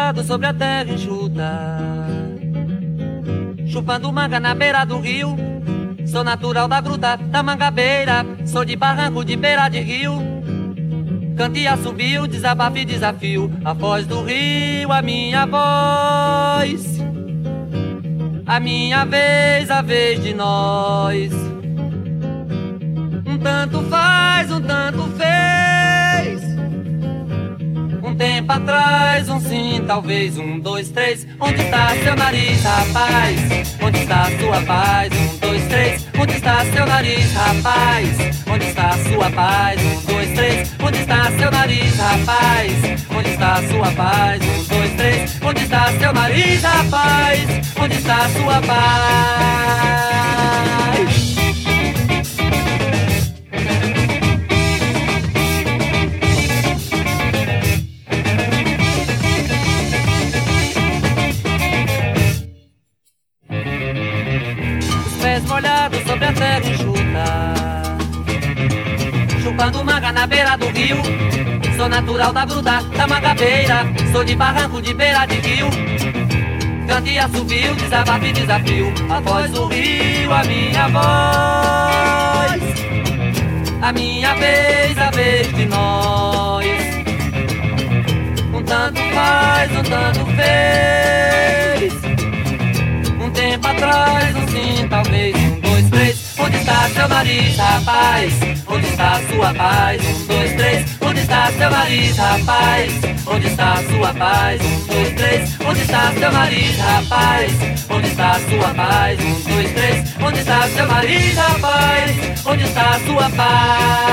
molhado sobre a terra enxuta, chupando manga na beira do rio. Sou natural da gruta da Mangabeira, sou de barranco de beira de rio. Cante e assobio, desabafo e desafio, a voz do rio, a minha voz, a minha vez, a vez de nós. Um tanto faz, um tanto fez, um tempo atrás, um sim, talvez, 1, 2, 3. Onde está seu nariz, rapaz? Onde está sua paz? 1, 2, 3. Onde está seu nariz, rapaz? Onde está sua paz? 1, 2, 3. Onde está seu nariz, rapaz? Onde está sua paz? 1, 2, 3. Onde está seu nariz, rapaz? Onde está sua paz? Molhado sobre a terra enxuta, chupando manga na beira do rio. Sou natural da gruta da Mangabeira, sou de barranco de beira de rio. Cante e assobio, desabafo e desafio, a voz do rio, a minha voz, a minha vez, a vez de nós. Um tanto faz, um tanto fez, um tempo atrás, um sim, talvez, 1, 2, 3. Onde está seu nariz, rapaz? Onde está sua paz? 1, 2, 3. Onde está seu nariz, rapaz? Onde está sua paz? 1, 2, 3. Onde está seu nariz, rapaz? Onde está sua paz? 1, 2, 3. Onde está seu nariz, rapaz? Onde está sua paz?